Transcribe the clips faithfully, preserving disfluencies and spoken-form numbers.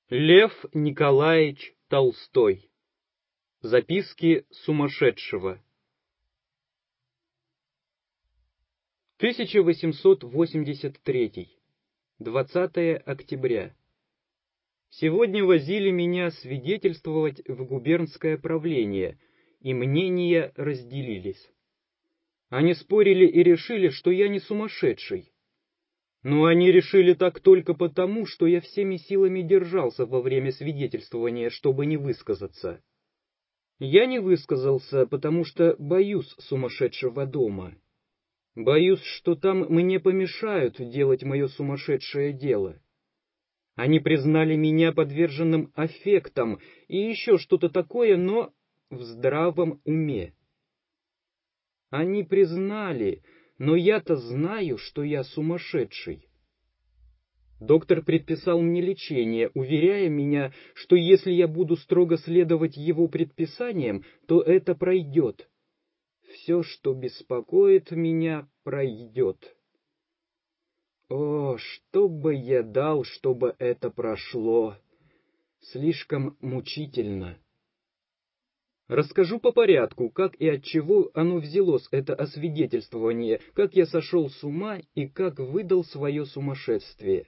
Лев Николаевич Толстой. Записки сумасшедшего. тысяча восемьсот восемьдесят третий. двадцатое октября. Сегодня возили меня свидетельствовать в губернское правление, и мнения разделились. Они спорили и решили, что я не сумасшедший. Но они решили так только потому, что я всеми силами держался во время свидетельствования, чтобы не высказаться. Я не высказался, потому что боюсь сумасшедшего дома. Боюсь, что там мне помешают делать мое сумасшедшее дело. Они признали меня подверженным аффектам и еще что-то такое, но в здравом уме. Они признали, но я-то знаю, что я сумасшедший. Доктор предписал мне лечение, уверяя меня, что если я буду строго следовать его предписаниям, то это пройдет. Все, что беспокоит меня, пройдет. О, что бы я дал, чтобы это прошло! Слишком мучительно. Расскажу по порядку, как и от чего оно взялось, это освидетельствование, как я сошел с ума и как выдал свое сумасшествие.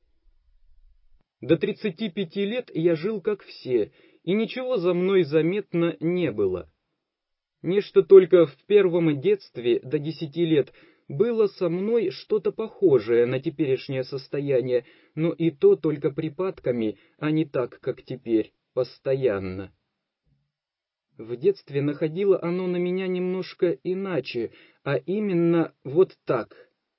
До тридцати пяти лет я жил как все, и ничего за мной заметно не было. Нечто только в первом детстве до десяти лет было со мной что-то похожее на теперешнее состояние, но и то только припадками, а не так, как теперь, постоянно. В детстве находило оно на меня немножко иначе, а именно вот так.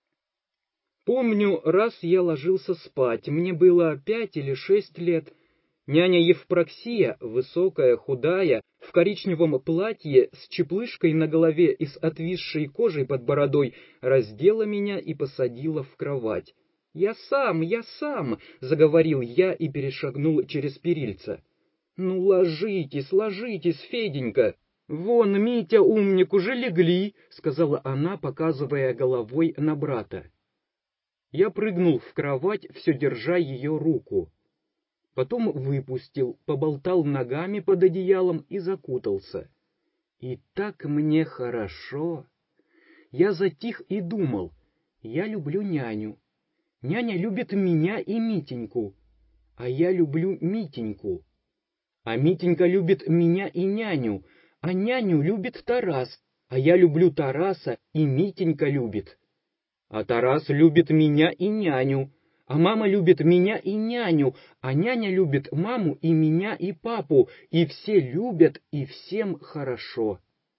Помню, раз я ложился спать, мне было пять или шесть лет. Няня Евпроксия, высокая, худая, в коричневом платье с чеплышкой на голове и с отвисшей кожей под бородой, раздела меня и посадила в кровать. «Я сам, я сам!» — заговорил я и перешагнул через перильца. «Ну, ложитесь, ложитесь, Феденька! Вон, Митя, умник, уже легли!» — сказала она, показывая головой на брата. Я прыгнул в кровать, все держа ее руку. Потом выпустил, поболтал ногами под одеялом и закутался. И так мне хорошо. Я затих и думал, я люблю няню. Няня любит меня и Митеньку, а я люблю Митеньку. А Митенька любит меня и няню, а няню любит Тарас, а я люблю Тараса и Митенька любит. А Тарас любит меня и няню, а мама любит меня и няню, а няня любит маму и меня и папу, и все любят, и всем хорошо.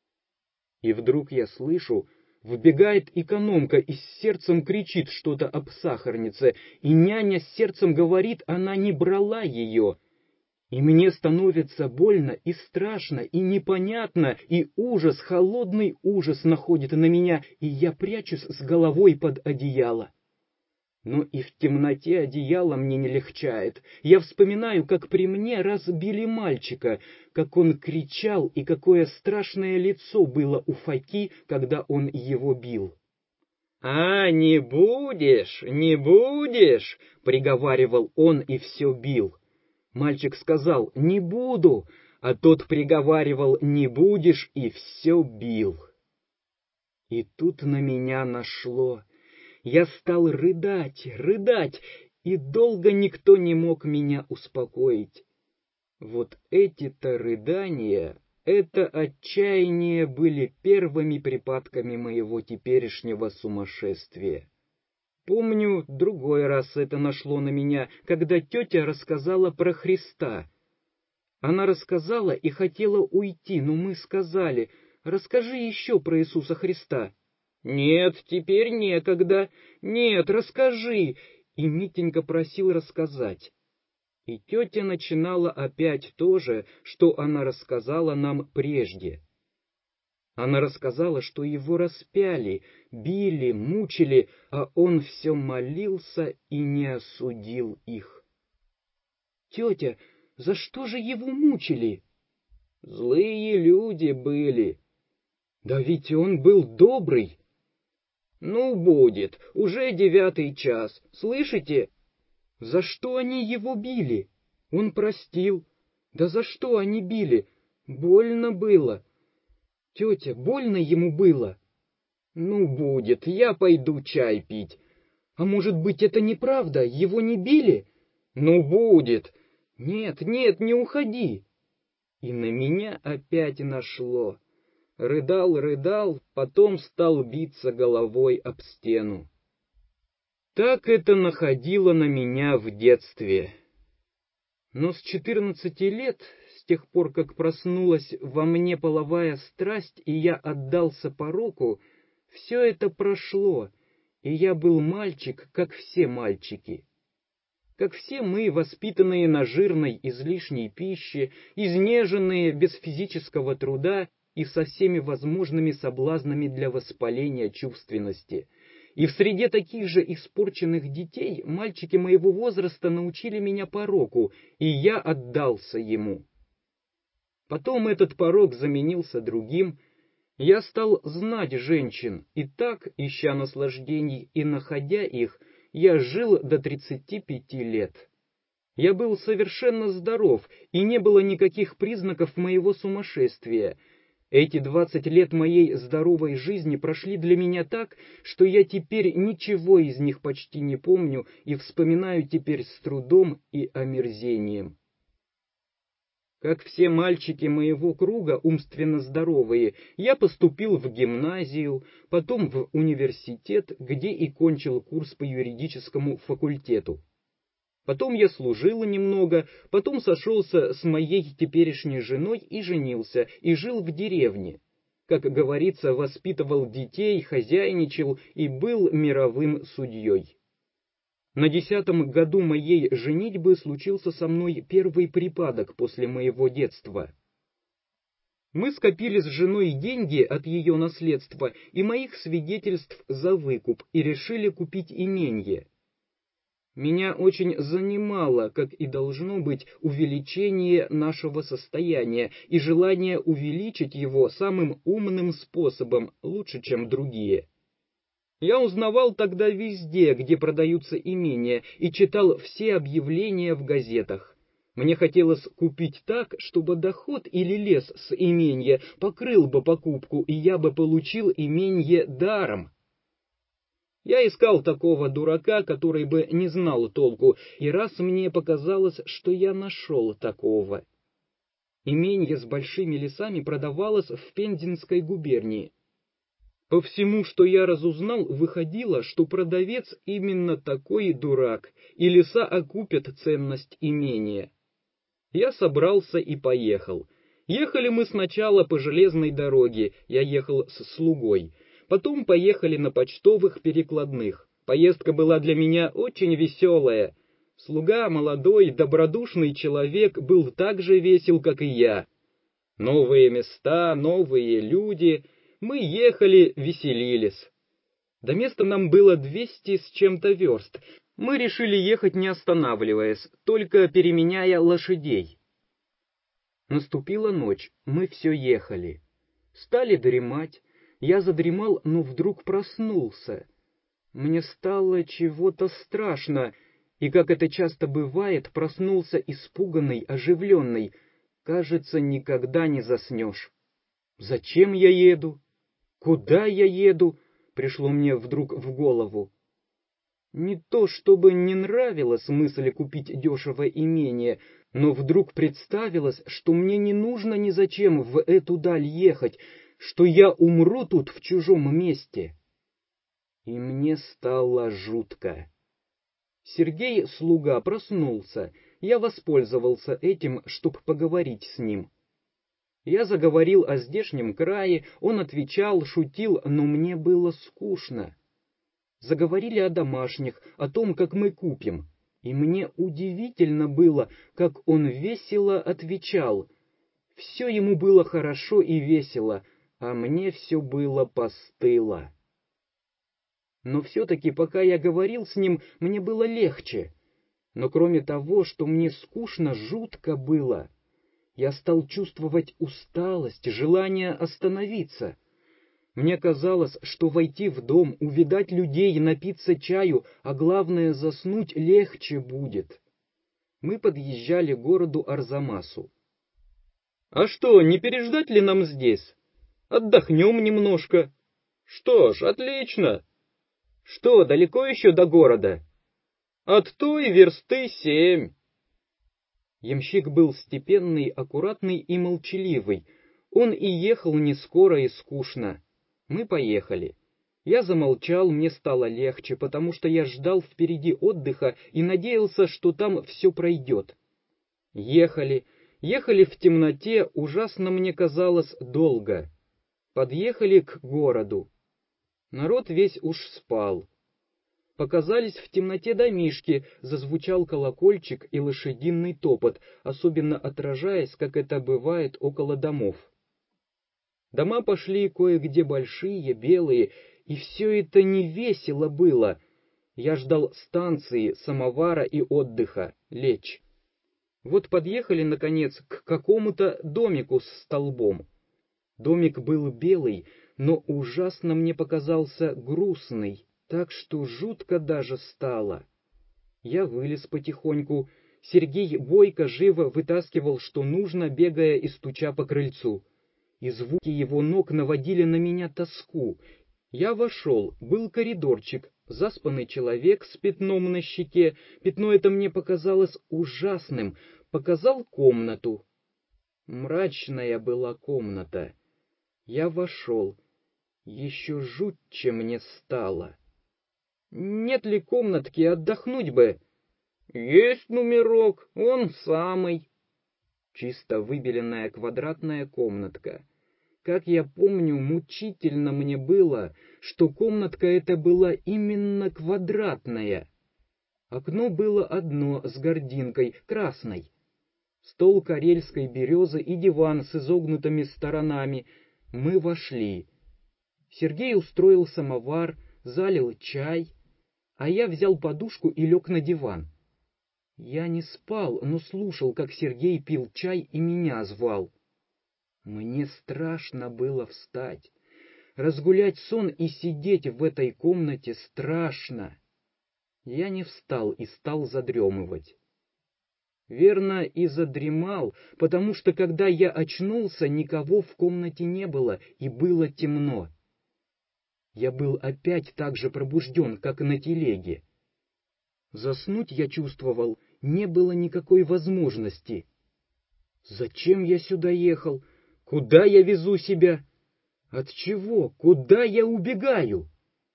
И вдруг я слышу, вбегает экономка и с сердцем кричит что-то об сахарнице, и няня с сердцем говорит, она не брала ее. И мне становится больно и страшно, и непонятно, и ужас, холодный ужас находит на меня, и я прячусь с головой под одеяло. Но и в темноте одеяло мне не легчает. Я вспоминаю, как при мне разбили мальчика, как он кричал, и какое страшное лицо было у Фоки, когда он его бил. «А, не будешь, не будешь!» — приговаривал он и все бил. Мальчик сказал «не буду», а тот приговаривал «не будешь» и все бил. И тут на меня нашло. Я стал рыдать, рыдать, и долго никто не мог меня успокоить. Вот эти-то рыдания, это отчаяние были первыми припадками моего теперешнего сумасшествия. Помню, другой раз это нашло на меня, когда тетя рассказала про Христа. Она рассказала и хотела уйти, но мы сказали, расскажи еще про Иисуса Христа. Нет, теперь некогда. Нет, расскажи. И Митенька просил рассказать. И тетя начинала опять то же, что она рассказала нам прежде. Она рассказала, что его распяли, били, мучили, а он все молился и не осудил их. «Тетя, за что же его мучили?» «Злые люди были». «Да ведь он был добрый». «Ну, будет, уже девятый час, слышите?» «За что они его били?» Он простил. Да за что они били? Больно было. Тетя, больно ему было? Ну, будет, я пойду чай пить. А может быть, это неправда, его не били? Ну, будет. Нет, нет, не уходи. И на меня опять нашло. Рыдал, рыдал, потом стал биться головой об стену. Так это находило на меня в детстве. Но с четырнадцати лет, с тех пор, как проснулась во мне половая страсть, и я отдался пороку, все это прошло, и я был мальчик, как все мальчики. Как все мы, воспитанные на жирной излишней пище, изнеженные без физического труда и со всеми возможными соблазнами для воспаления чувственности. И в среде таких же испорченных детей мальчики моего возраста научили меня пороку, и я отдался ему. Потом этот порок заменился другим. Я стал знать женщин, и так, ища наслаждений и находя их, я жил до тридцати пяти лет. Я был совершенно здоров, и не было никаких признаков моего сумасшествия. Эти двадцать лет моей здоровой жизни прошли для меня так, что я теперь ничего из них почти не помню и вспоминаю теперь с трудом и омерзением. Как все мальчики моего круга, умственно здоровые, я поступил в гимназию, потом в университет, где и кончил курс по юридическому факультету. Потом я служил немного, потом сошелся с моей теперешней женой и женился, и жил в деревне. Как говорится, воспитывал детей, хозяйничал и был мировым судьей. На десятом году моей женитьбы случился со мной первый припадок после моего детства. Мы скопили с женой деньги от ее наследства и моих свидетельств за выкуп и решили купить именье. Меня очень занимало, как и должно быть, увеличение нашего состояния и желание увеличить его самым умным способом, лучше, чем другие. Я узнавал тогда везде, где продаются имения, и читал все объявления в газетах. Мне хотелось купить так, чтобы доход или лес с именья покрыл бы покупку, и я бы получил именье даром. Я искал такого дурака, который бы не знал толку, и раз мне показалось, что я нашел такого. Именье с большими лесами продавалось в Пензенской губернии. По всему, что я разузнал, выходило, что продавец именно такой дурак, и леса окупят ценность имения. Я собрался и поехал. Ехали мы сначала по железной дороге, я ехал с слугой. Потом поехали на почтовых перекладных. Поездка была для меня очень веселая. Слуга, молодой, добродушный человек, был так же весел, как и я. Новые места, новые люди. Мы ехали, веселились. До места нам было двести с чем-то верст. Мы решили ехать не останавливаясь, только переменяя лошадей. Наступила ночь, мы все ехали. Стали дремать. Я задремал, но вдруг проснулся. Мне стало чего-то страшно, и, как это часто бывает, проснулся испуганный, оживленный. Кажется, никогда не заснешь. Зачем я еду? Куда я еду? Пришло мне вдруг в голову. Не то, чтобы не нравилась мысль купить дешево имение, но вдруг представилось, что мне не нужно ни зачем в эту даль ехать, что я умру тут в чужом месте. И мне стало жутко. Сергей, слуга, проснулся. Я воспользовался этим, чтобы поговорить с ним. Я заговорил о здешнем крае, он отвечал, шутил, но мне было скучно. Заговорили о домашних, о том, как мы купим. И мне удивительно было, как он весело отвечал. Все ему было хорошо и весело, а мне все было постыло. Но все-таки, пока я говорил с ним, мне было легче. Но кроме того, что мне скучно, жутко было. Я стал чувствовать усталость, желание остановиться. Мне казалось, что войти в дом, увидать людей, напиться чаю, а главное заснуть легче будет. Мы подъезжали к городу Арзамасу. «А что, не переждать ли нам здесь? Отдохнем немножко». «Что ж, отлично». «Что, далеко еще до города?» «От той версты семь». Ямщик был степенный, аккуратный и молчаливый. Он и ехал не скоро и скучно. Мы поехали. Я замолчал, мне стало легче, потому что я ждал впереди отдыха и надеялся, что там все пройдет. Ехали, ехали в темноте, ужасно мне казалось долго. Подъехали к городу. Народ весь уж спал. Показались в темноте домишки, зазвучал колокольчик и лошадиный топот, особенно отражаясь, как это бывает около домов. Дома пошли кое-где большие, белые, и все это не весело было. Я ждал станции, самовара и отдыха, лечь. Вот подъехали, наконец, к какому-то домику с столбом. Домик был белый, но ужасно мне показался грустный, так что жутко даже стало. Я вылез потихоньку. Сергей бойко живо вытаскивал, что нужно, бегая и стуча по крыльцу. И звуки его ног наводили на меня тоску. Я вошел, был коридорчик, заспанный человек с пятном на щеке. Пятно это мне показалось ужасным. Показал комнату. Мрачная была комната. Я вошел. Еще жутче мне стало. Нет ли комнатки, отдохнуть бы? Есть номерок, он самый. Чисто выбеленная квадратная комнатка. Как я помню, мучительно мне было, что комнатка эта была именно квадратная. Окно было одно с гординкой, красной. Стол карельской березы и диван с изогнутыми сторонами. Мы вошли. Сергей устроил самовар, залил чай, а я взял подушку и лег на диван. Я не спал, но слушал, как Сергей пил чай и меня звал. Мне страшно было встать. Разгулять сон и сидеть в этой комнате страшно. Я не встал и стал задремывать. Верно, и задремал, потому что, когда я очнулся, никого в комнате не было, и было темно. Я был опять так же пробужден, как на телеге. Заснуть, я чувствовал, не было никакой возможности. Зачем я сюда ехал? Куда я везу себя? От чего? Куда я убегаю?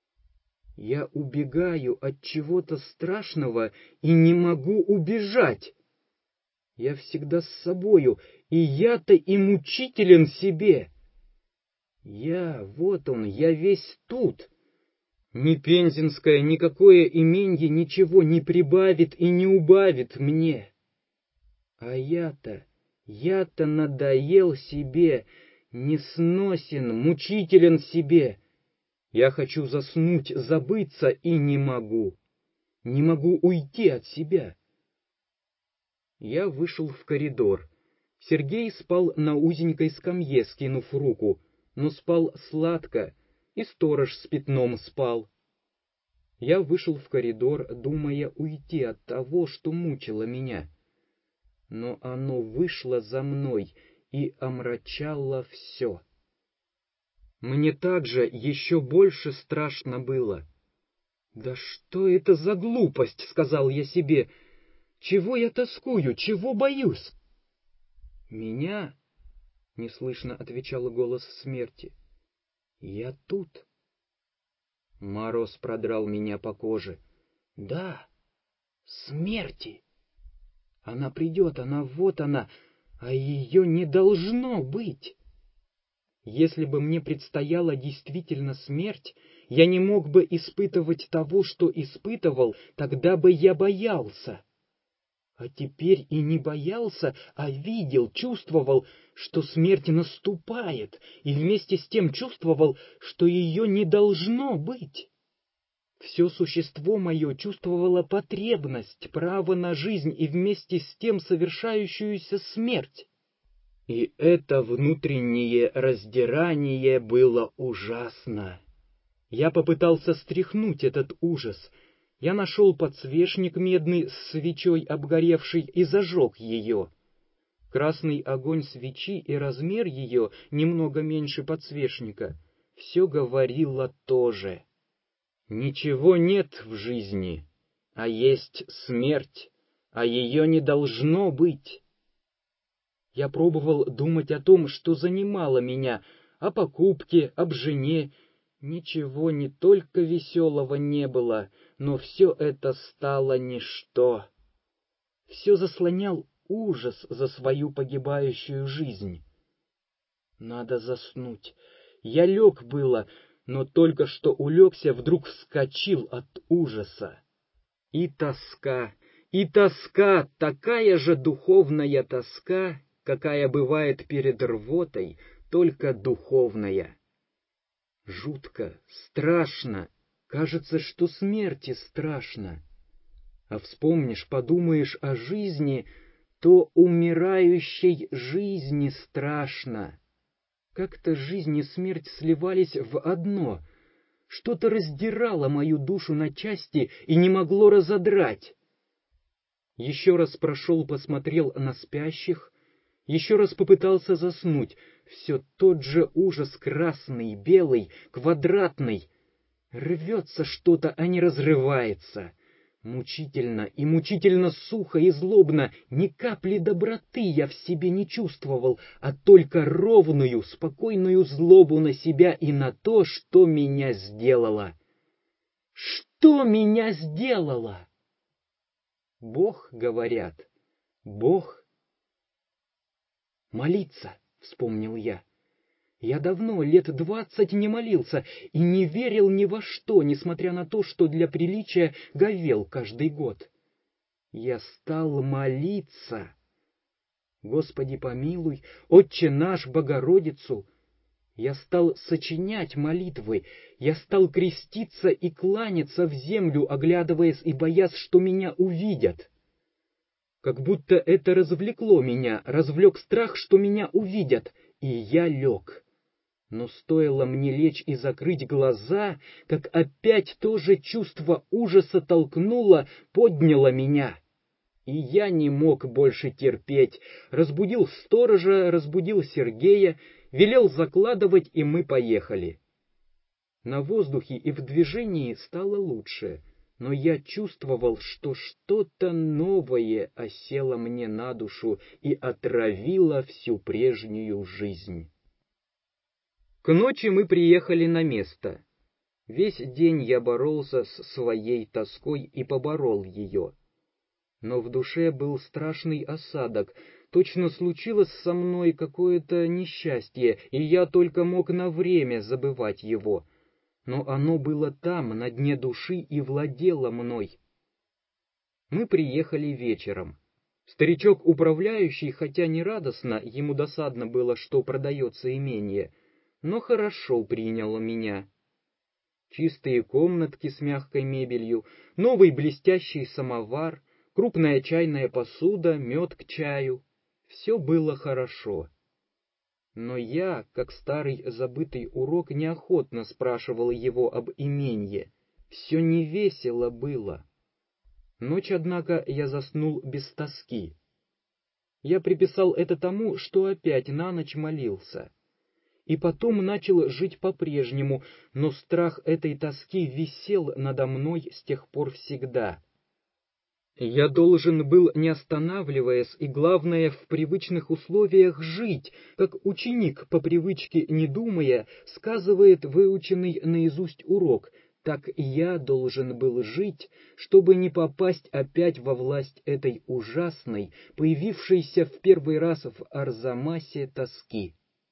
Я убегаю от чего-то страшного и не могу убежать. Я всегда с собою, и я-то и мучителен себе. Я, вот он, я весь тут. Ни Пензенское, никакое именье ничего не прибавит и не убавит мне. А я-то, я-то надоел себе, несносен, мучителен себе. Я хочу заснуть, забыться и не могу. Не могу уйти от себя. Я вышел в коридор. Сергей спал на узенькой скамье, скинув руку, но спал сладко, и сторож с пятном спал. Я вышел в коридор, думая уйти от того, что мучило меня. Но оно вышло за мной и омрачало все. Мне также еще больше страшно было. «Да что это за глупость?» — сказал я себе. «Чего я тоскую, чего боюсь?» «Меня?» — неслышно отвечал голос смерти. «Я тут». Мороз продрал меня по коже. «Да, смерти. Она придет, она вот она, а ее не должно быть». Если бы мне предстояла действительно смерть, я не мог бы испытывать того, что испытывал, тогда бы я боялся. А теперь и не боялся, а видел, чувствовал, что смерть наступает, и вместе с тем чувствовал, что ее не должно быть. Все существо мое чувствовало потребность, право на жизнь и вместе с тем совершающуюся смерть. И это внутреннее раздирание было ужасно. Я попытался стряхнуть этот ужас. Я нашел подсвечник медный с свечой обгоревший и зажег ее. Красный огонь свечи и размер ее, немного меньше подсвечника, все говорило то же. Ничего нет в жизни, а есть смерть, а ее не должно быть. Я пробовал думать о том, что занимало меня, о покупке, об жене. Ничего не только веселого не было, но все это стало ничто. Все заслонял ужас за свою погибающую жизнь. Надо заснуть. Я лег было, но только что улегся, вдруг вскочил от ужаса. И тоска, и тоска, такая же духовная тоска, какая бывает перед рвотой, только духовная. Жутко, страшно, кажется, что смерти страшно. А вспомнишь, подумаешь о жизни, то умирающей жизни страшно. Как-то жизнь и смерть сливались в одно. Что-то раздирало мою душу на части и не могло разодрать. Еще раз прошел, посмотрел на спящих, еще раз попытался заснуть. Все тот же ужас красный, белый, квадратный. Рвется что-то, а не разрывается. Мучительно и мучительно сухо и злобно, ни капли доброты я в себе не чувствовал, а только ровную, спокойную злобу на себя и на то, что меня сделало. Что меня сделало? Бог, говорят, Бог. Молиться, вспомнил я. Я давно, лет двадцать, не молился и не верил ни во что, несмотря на то, что для приличия говел каждый год. Я стал молиться. Господи помилуй, Отче наш, Богородицу. Я стал сочинять молитвы, я стал креститься и кланяться в землю, оглядываясь и боясь, что меня увидят. Как будто это развлекло меня, развлек страх, что меня увидят, и я лег. Но стоило мне лечь и закрыть глаза, как опять то же чувство ужаса толкнуло, подняло меня. И я не мог больше терпеть. Разбудил сторожа, разбудил Сергея, велел закладывать, и мы поехали. На воздухе и в движении стало лучше, но я чувствовал, что что-то новое осело мне на душу и отравило всю прежнюю жизнь. К ночи мы приехали на место. Весь день я боролся с своей тоской и поборол ее. Но в душе был страшный осадок. Точно случилось со мной какое-то несчастье, и я только мог на время забывать его. Но оно было там, на дне души, и владело мной. Мы приехали вечером. Старичок-управляющий, хотя не радостно, ему досадно было, что продается имение, но хорошо принял меня. Чистые комнатки с мягкой мебелью, новый блестящий самовар, крупная чайная посуда, мед к чаю. Все было хорошо. Но я, как старый забытый урок, неохотно спрашивал его об именье. Все невесело было. Ночь, однако, я заснул без тоски. Я приписал это тому, что опять на ночь молился. И потом начал жить по-прежнему, но страх этой тоски висел надо мной с тех пор всегда. Я должен был, не останавливаясь, и, главное, в привычных условиях жить, как ученик, по привычке не думая, сказывает выученный наизусть урок, так я должен был жить, чтобы не попасть опять во власть этой ужасной, появившейся в первый раз в Арзамасе тоски.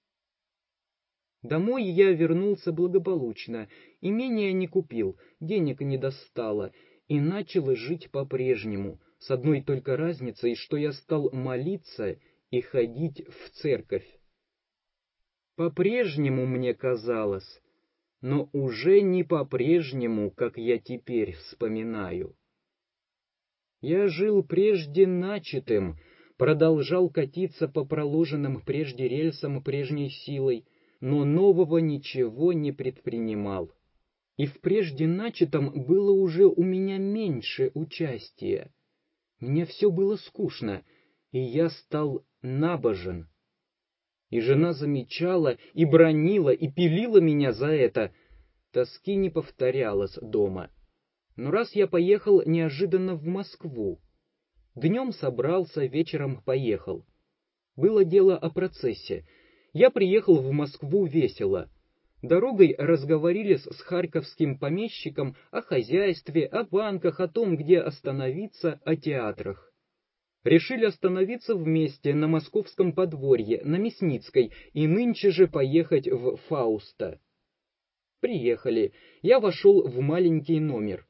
Домой я вернулся благополучно, имения не купил, денег не достало, и начал жить по-прежнему, с одной только разницей, что я стал молиться и ходить в церковь. По-прежнему мне казалось, но уже не по-прежнему, как я теперь вспоминаю. Я жил прежде начатым, продолжал катиться по проложенным прежде рельсам прежней силой, но нового ничего не предпринимал. И в прежде начатом было уже у меня меньше участия. Мне все было скучно, и я стал набожен. И жена замечала, и бранила, и пилила меня за это. Тоски не повторялось дома. Но раз я поехал неожиданно в Москву. Днем собрался, вечером поехал. Было дело о процессе. Я приехал в Москву весело. Дорогой разговорились с харьковским помещиком о хозяйстве, о банках, о том, где остановиться, о театрах. Решили остановиться вместе на московском подворье, на Мясницкой, и нынче же поехать в Фауста. Приехали. Я вошел в маленький номер.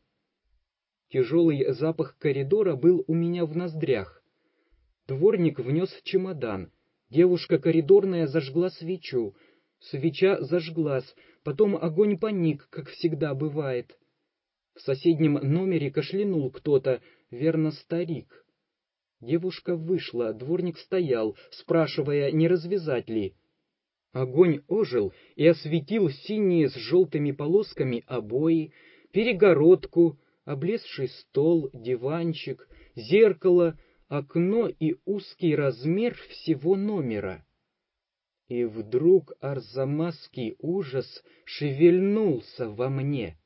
Тяжелый запах коридора был у меня в ноздрях. Дворник внес чемодан. Девушка коридорная зажгла свечу. Свеча зажглась, потом огонь поник, как всегда бывает. В соседнем номере кашлянул кто-то, верно, старик. Девушка вышла, дворник стоял, спрашивая, не развязать ли. Огонь ожил и осветил синие с желтыми полосками обои, перегородку, облезший стол, диванчик, зеркало, окно и узкий размер всего номера. И вдруг арзамасский ужас шевельнулся во мне.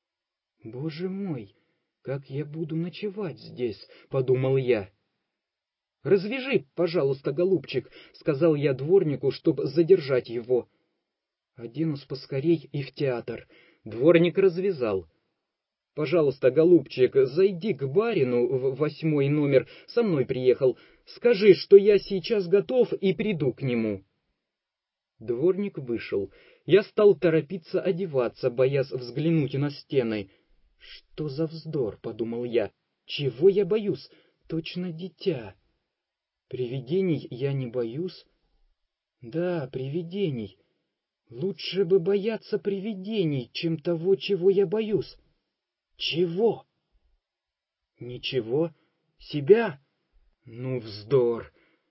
«Боже мой, как я буду ночевать здесь?» — подумал я. «Развяжи, пожалуйста, голубчик», — сказал я дворнику, чтобы задержать его. «Оденусь поскорей и в театр». Дворник развязал. «Пожалуйста, голубчик, зайди к барину в восьмой номер, со мной приехал. Скажи, что я сейчас готов и приду к нему». Дворник вышел. Я стал торопиться одеваться, боясь взглянуть на стены. «Что за вздор?» — подумал я. «Чего я боюсь? Точно дитя. Привидений я не боюсь. Да, привидений. Лучше бы бояться привидений, чем того, чего я боюсь. Чего? Ничего. Себя? Ну, вздор!»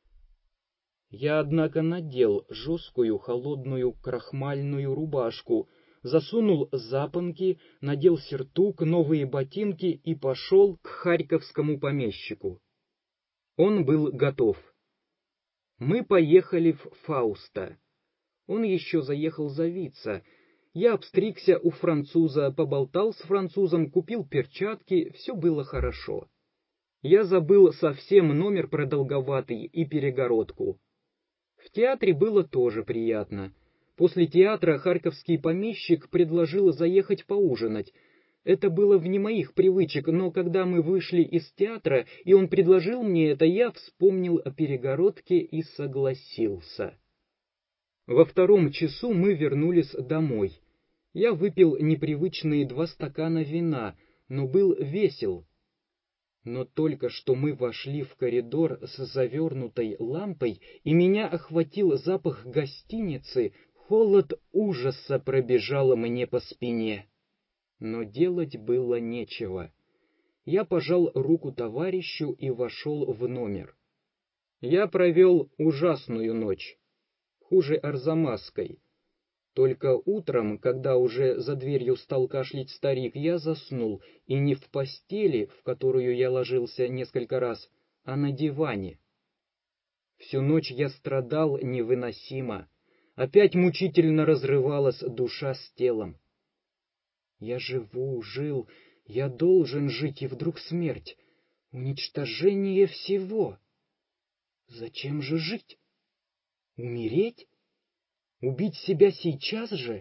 Я, однако, надел жесткую холодную крахмальную рубашку, засунул запонки, надел сюртук, новые ботинки и пошел к харьковскому помещику. Он был готов. Мы поехали в Фауста. Он еще заехал завиться. Я обстригся у француза, поболтал с французом, купил перчатки, все было хорошо. Я забыл совсем номер продолговатый и перегородку. В театре было тоже приятно. После театра харьковский помещик предложил заехать поужинать. Это было вне моих привычек, но когда мы вышли из театра, и он предложил мне это, я вспомнил о перегородке и согласился. Во втором часу мы вернулись домой. Я выпил непривычные два стакана вина, но был весел. Но только что мы вошли в коридор с завернутой лампой, и меня охватил запах гостиницы, холод ужаса пробежал мне по спине. Но делать было нечего. Я пожал руку товарищу и вошел в номер. Я провел ужасную ночь, хуже арзамасской. Только утром, когда уже за дверью стал кашлять старик, я заснул, и не в постели, в которую я ложился несколько раз, а на диване. Всю ночь я страдал невыносимо. Опять мучительно разрывалась душа с телом. Я живу, жил, я должен жить, и вдруг смерть. Уничтожение всего. Зачем же жить? Умереть? Убить себя сейчас же?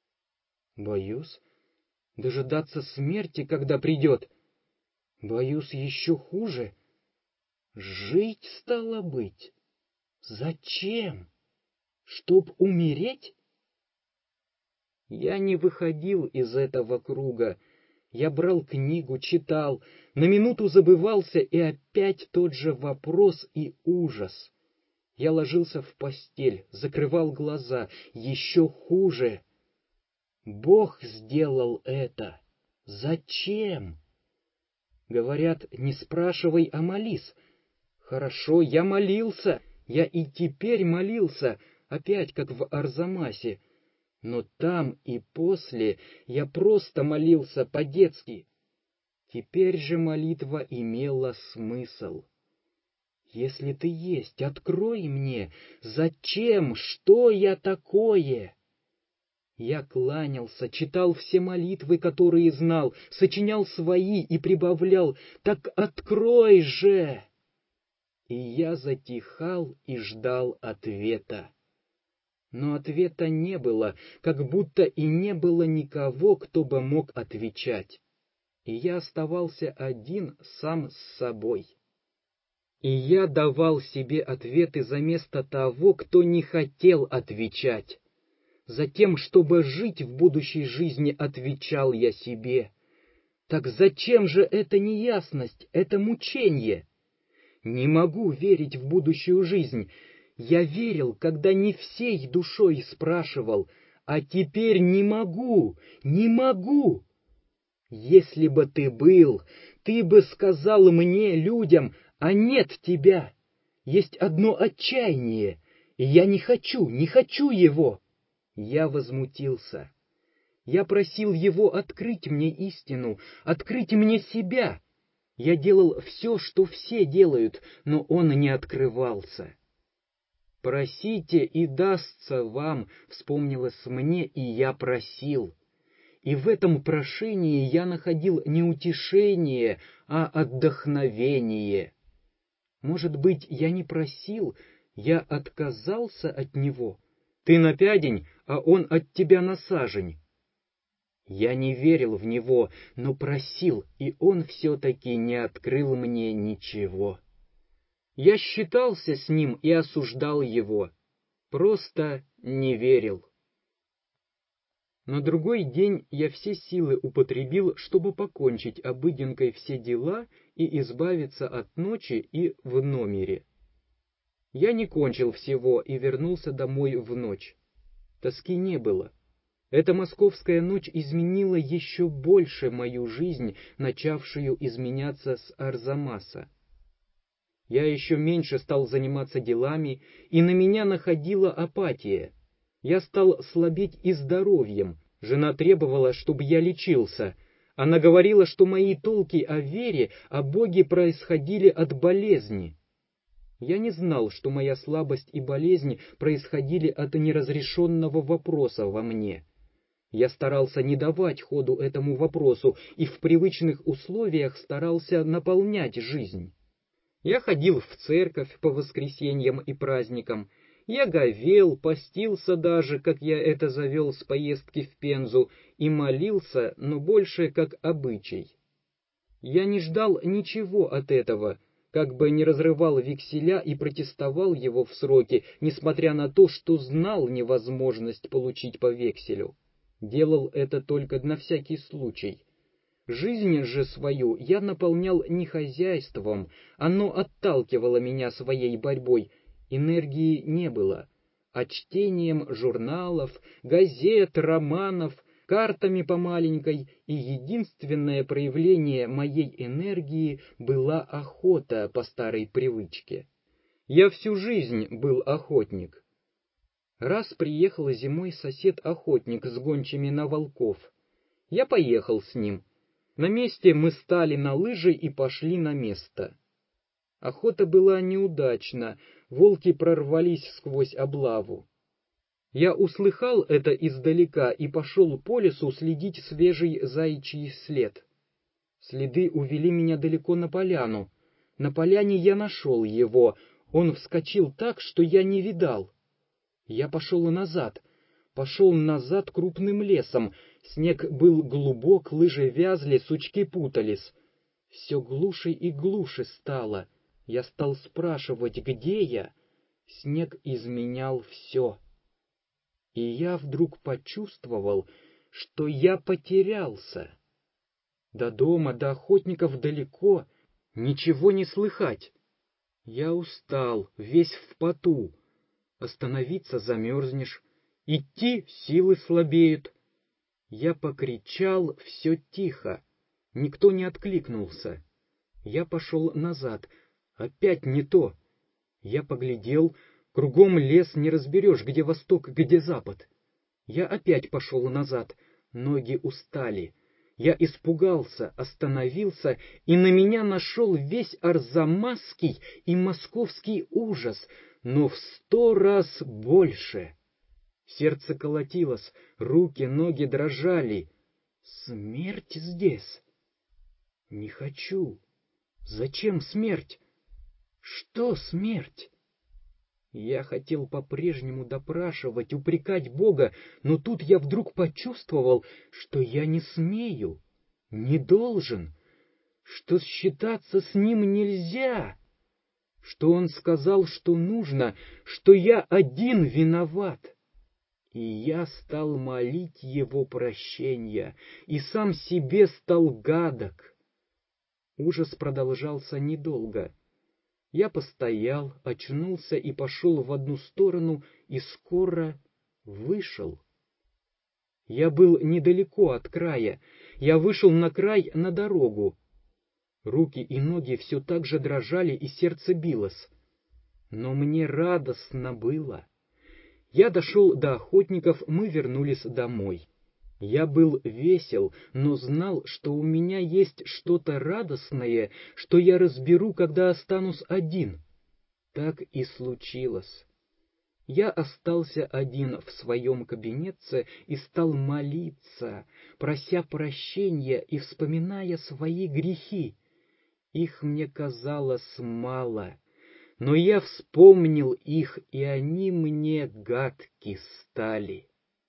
Боюсь. Дожидаться смерти, когда придет. Боюсь еще хуже. Жить, стало быть. Зачем? Чтоб умереть? Я не выходил из этого круга. Я брал книгу, читал, на минуту забывался, и опять тот же вопрос и ужас. Я ложился в постель, закрывал глаза. Еще хуже. Бог сделал это. Зачем? Говорят, не спрашивай, а молись. Хорошо, я молился. Я и теперь молился, опять как в Арзамасе. Но там и после я просто молился по-детски. Теперь же молитва имела смысл. Если ты есть, открой мне, зачем, что я такое? Я кланялся, читал все молитвы, которые знал, сочинял свои и прибавлял: «Так открой же!» И я затихал и ждал ответа. Но ответа не было, как будто и не было никого, кто бы мог отвечать. И я оставался один сам с собой. И я давал себе ответы заместо того, кто не хотел отвечать. Затем, чтобы жить в будущей жизни, отвечал я себе: так зачем же эта неясность, это мучение? Не могу верить в будущую жизнь. Я верил, когда не всей душой спрашивал, а теперь не могу, не могу. Если бы ты был, ты бы сказал мне, людям, а нет тебя. Есть одно отчаяние, и я не хочу, не хочу его. Я возмутился. Я просил его открыть мне истину, открыть мне себя. Я делал все, что все делают, но он не открывался. «Просите, и дастся вам», — вспомнилось мне, и я просил. И в этом прошении я находил не утешение, а отдохновение. Может быть, я не просил, я отказался от него. Ты на пядень, а он от тебя на сажень. Я не верил в него, но просил, и он все-таки не открыл мне ничего. Я считался с ним и осуждал его, просто не верил. На другой день я все силы употребил, чтобы покончить обыденкой все дела и избавиться от ночи и в номере. Я не кончил всего и вернулся домой в ночь. Тоски не было. Эта московская ночь изменила еще больше мою жизнь, начавшую изменяться с Арзамаса. Я еще меньше стал заниматься делами, и на меня находила апатия. Я стал слабеть и здоровьем. Жена требовала, чтобы я лечился. Она говорила, что мои толки о вере, о Боге происходили от болезни. Я не знал, что моя слабость и болезнь происходили от неразрешенного вопроса во мне. Я старался не давать ходу этому вопросу и в привычных условиях старался наполнять жизнь. Я ходил в церковь по воскресеньям и праздникам. Я говел, постился даже, как я это завел с поездки в Пензу, и молился, но больше как обычай. Я не ждал ничего от этого, как бы не разрывал векселя и протестовал его в сроки, несмотря на то, что знал невозможность получить по векселю. Делал это только на всякий случай. Жизнь же свою я наполнял не хозяйством, оно отталкивало меня своей борьбой, энергии не было, а чтением журналов, газет, романов, картами по маленькой, и единственное проявление моей энергии была охота по старой привычке. Я всю жизнь был охотник. Раз приехал зимой сосед-охотник с гончими на волков. Я поехал с ним. На месте мы стали на лыжи и пошли на место. Охота была неудачна, волки прорвались сквозь облаву. Я услыхал это издалека и пошел по лесу следить свежий заячий след. Следы увели меня далеко на поляну. На поляне я нашел его, он вскочил так, что я не видал. Я пошел назад, пошел назад крупным лесом. Снег был глубок, лыжи вязли, сучки путались. Все глуше и глуше стало. Я стал спрашивать, где я. Снег изменял все. И я вдруг почувствовал, что я потерялся. До дома, до охотников далеко, ничего не слыхать. Я устал, весь в поту. Остановиться замерзнешь, идти силы слабеют. Я покричал, все тихо, никто не откликнулся. Я пошел назад, опять не то. Я поглядел, кругом лес, не разберешь, где восток, где запад. Я опять пошел назад, ноги устали. Я испугался, остановился, и на меня нашел весь арзамасский и московский ужас, но в сто раз больше. Сердце колотилось, руки, ноги дрожали. Смерть здесь? Не хочу. Зачем смерть? Что смерть? Я хотел по-прежнему допрашивать, упрекать Бога, но тут я вдруг почувствовал, что я не смею, не должен, что считаться с Ним нельзя, что Он сказал, что нужно, что я один виноват. И я стал молить Его прощения, и сам себе стал гадок. Ужас продолжался недолго. Я постоял, очнулся и пошел в одну сторону, и скоро вышел. Я был недалеко от края, я вышел на край на дорогу. Руки и ноги все так же дрожали, и сердце билось. Но мне радостно было. Я дошел до охотников, мы вернулись домой. Я был весел, но знал, что у меня есть что-то радостное, что я разберу, когда останусь один. Так и случилось. Я остался один в своем кабинете и стал молиться, прося прощения и вспоминая свои грехи. Их мне казалось мало, но я вспомнил их, и они мне гадки стали.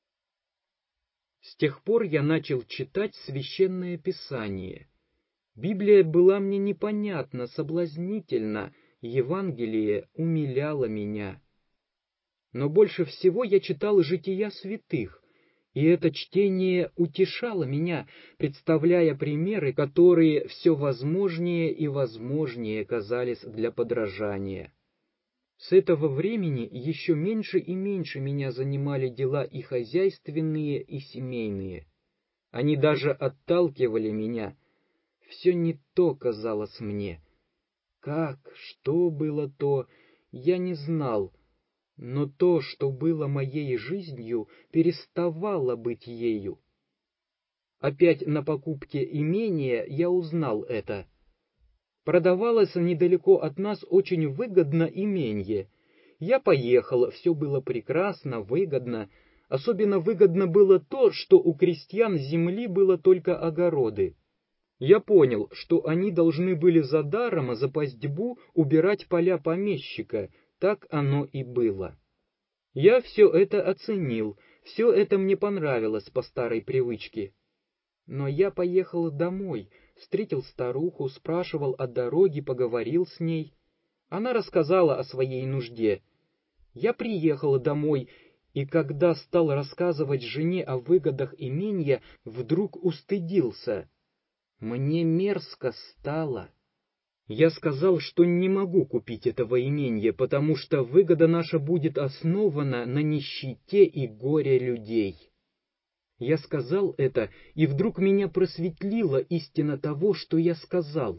С тех пор я начал читать Священное Писание. Библия была мне непонятна, соблазнительна, Евангелие умиляло меня. Но больше всего я читал жития святых, и это чтение утешало меня, представляя примеры, которые все возможнее и возможнее казались для подражания. С этого времени еще меньше и меньше меня занимали дела и хозяйственные, и семейные. Они даже отталкивали меня. Все не то казалось мне. Как, что было то, я не знал, но то, что было моей жизнью, переставало быть ею. Опять на покупке имения я узнал это. Продавалось недалеко от нас очень выгодно именье. Я поехал, все было прекрасно, выгодно. Особенно выгодно было то, что у крестьян земли было только огороды. Я понял, что они должны были за даром, за пастьбу убирать поля помещика. Так оно и было. Я все это оценил, все это мне понравилось по старой привычке. Но я поехал домой, встретил старуху, спрашивал о дороге, поговорил с ней. Она рассказала о своей нужде. Я приехал домой, и когда стал рассказывать жене о выгодах имения, вдруг устыдился. Мне мерзко стало. Я сказал, что не могу купить этого имения, потому что выгода наша будет основана на нищете и горе людей. Я сказал это, и вдруг меня просветлила истина того, что я сказал.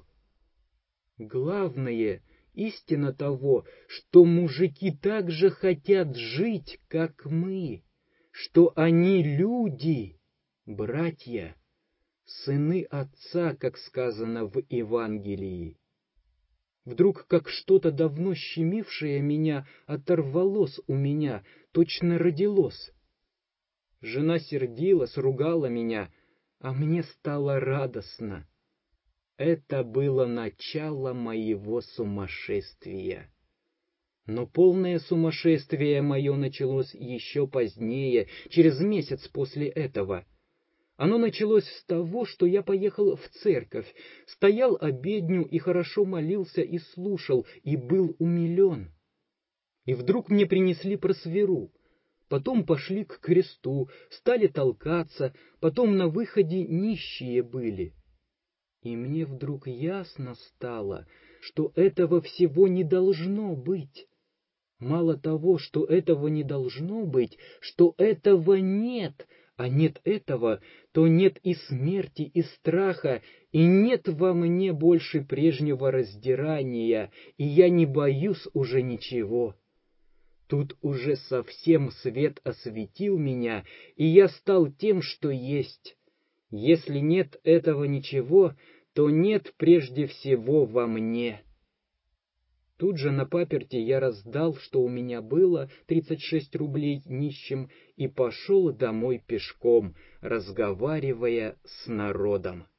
Главное, истина того, что мужики так же хотят жить, как мы, что они люди, братья, сыны Отца, как сказано в Евангелии. Вдруг, как что-то давно щемившее меня, оторвалось у меня, точно родилось. Жена сердилась, ругала меня, а мне стало радостно. Это было начало моего сумасшествия. Но полное сумасшествие мое началось еще позднее, через месяц после этого. Оно началось с того, что я поехал в церковь, стоял обедню и хорошо молился и слушал, и был умилен. И вдруг мне принесли просверу, потом пошли к кресту, стали толкаться, потом на выходе нищие были. И мне вдруг ясно стало, что этого всего не должно быть. Мало того, что этого не должно быть, что этого нет, а нет этого, то нет и смерти, и страха, и нет во мне больше прежнего раздирания, и я не боюсь уже ничего. Тут уже совсем свет осветил меня, и я стал тем, что есть. Если нет этого ничего, то нет прежде всего во мне. Тут же на паперти я раздал, что у меня было, тридцать шесть рублей нищим, и пошел домой пешком, разговаривая с народом.